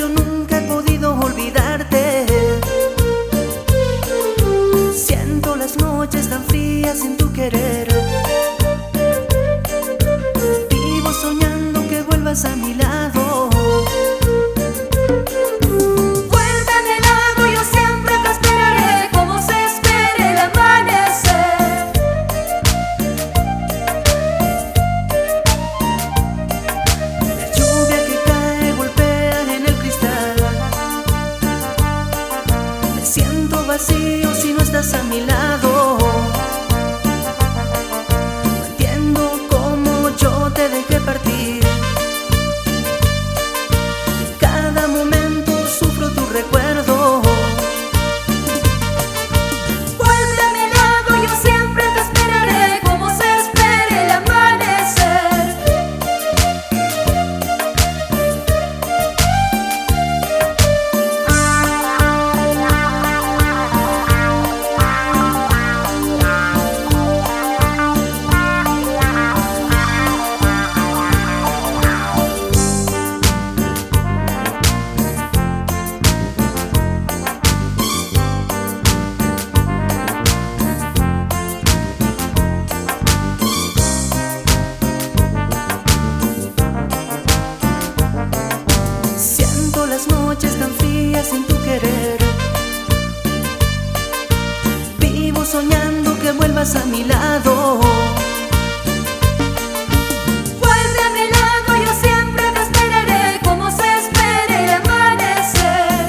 yo nunca he podido olvidarte. Siento las noches tan frías sin tu querer. Vivo soñando que vuelvas a mi lado. Vuelve a mi lado, yo siempre te esperaré, como se espera el amanecer. La lluvia que cae golpea en el cristal. Me siento vacío si no estás a mi lado. No entiendo cómo yo te dejé partir. En cada momento sufro tu recuerdo. Vuelve a mi lado, yo siempre te esperaré, como se espera el amanecer. Siento las noches tan frías sin tu querer. Vivo soñando que vuelvas a mi lado. Vuelve a mi lado, yo siempre te esperaré, como se espera el amanecer.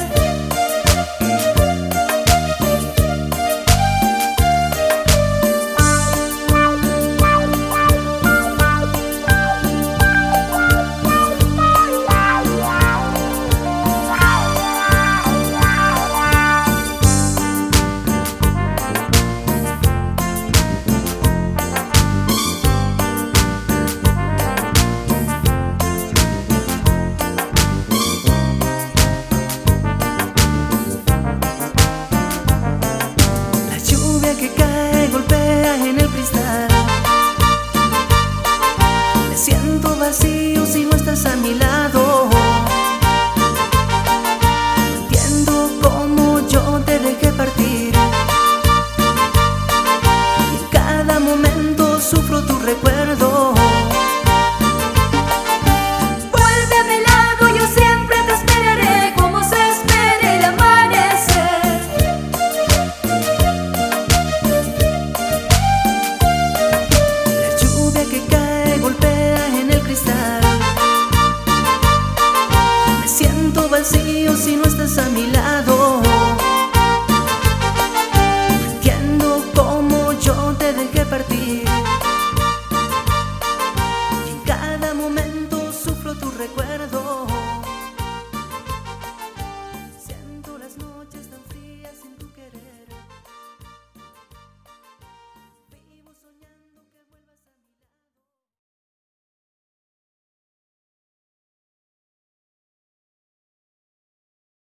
La lluvia que cae golpea en el cristal. Me siento vacío si no estás a mi lado.